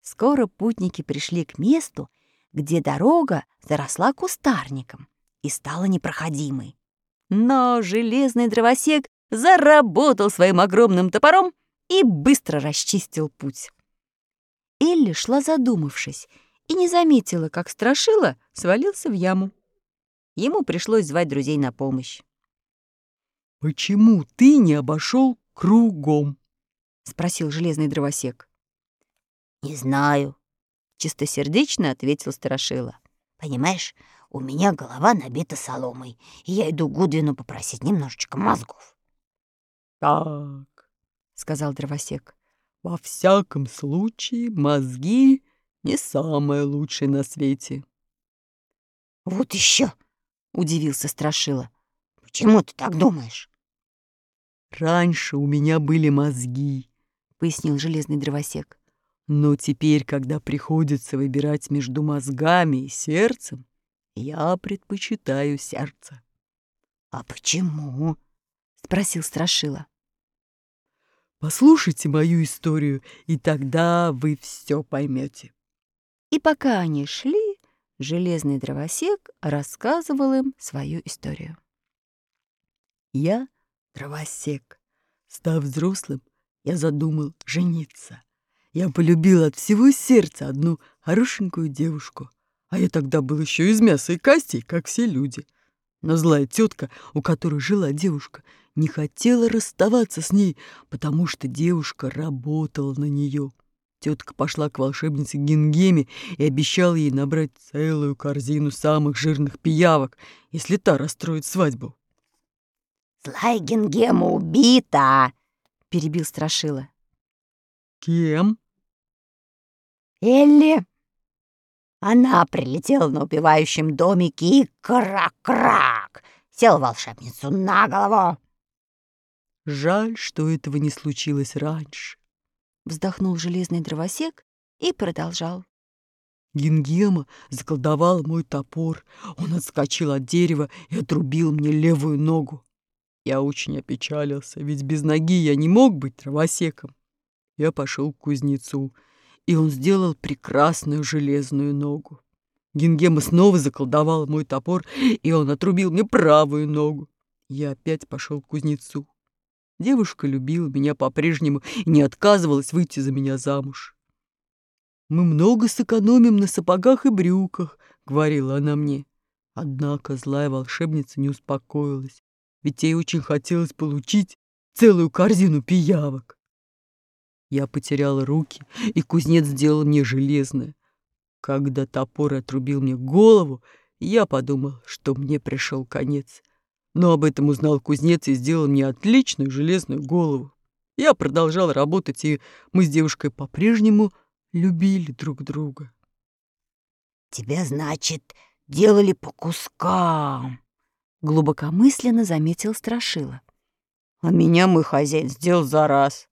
Скоро путники пришли к месту, где дорога заросла кустарником и стала непроходимой. Но железный дровосек заработал своим огромным топором и быстро расчистил путь. Элли шла задумавшись и не заметила, как Страшила свалился в яму. Ему пришлось звать друзей на помощь. «Почему ты не обошел кругом?» — спросил железный дровосек. «Не знаю», — чистосердечно ответил Страшила. «понимаешь, у меня голова набита соломой, и я иду Гудвину попросить немножечко мозгов». «Так», — сказал дровосек, — «во всяком случае мозги не самое лучшее на свете». «Вот еще!» — удивился Страшила. «Почему ты так думаешь?» «Раньше у меня были мозги», — пояснил железный дровосек. «но теперь, когда приходится выбирать между мозгами и сердцем, я предпочитаю сердце». «А почему?» — спросил Страшила. «Послушайте мою историю, и тогда вы все поймете». И пока они шли, железный дровосек рассказывал им свою историю. Я дровосек. Став взрослым, я задумал жениться. Я полюбил от всего сердца одну хорошенькую девушку. А я тогда был еще из мяса и костей, как все люди. Но злая тетка, у которой жила девушка, не хотела расставаться с ней, потому что девушка работала на нее. Тетка пошла к волшебнице Гингеме и обещала ей набрать целую корзину самых жирных пиявок, если та расстроит свадьбу. «Злая Гингема убита!» — перебил Страшила. Кем? «Элли! Она прилетела на убивающем домике и крак-крак! Села волшебницу на голову!» Жаль, что этого не случилось раньше. Вздохнул железный дровосек и продолжал. Гингема заколдовал мой топор. Он отскочил от дерева и отрубил мне левую ногу. Я очень опечалился, ведь без ноги я не мог быть дровосеком. Я пошел к кузнецу, и он сделал прекрасную железную ногу. Гингема снова заколдовал мой топор, и он отрубил мне правую ногу. Я опять пошел к кузнецу. Девушка любила меня по-прежнему и не отказывалась выйти за меня замуж. «Мы много сэкономим на сапогах и брюках», — говорила она мне. Однако злая волшебница не успокоилась, ведь ей очень хотелось получить целую корзину пиявок. Я потерял руки, и кузнец сделал мне железное. Когда топор отрубил мне голову, я подумал, что мне пришел конец. Но об этом узнал кузнец и сделал мне отличную железную голову. Я продолжал работать, и мы с девушкой по-прежнему любили друг друга. «Тебя, значит, делали по кускам?» Глубокомысленно заметил Страшила. «А меня мой хозяин сделал за раз».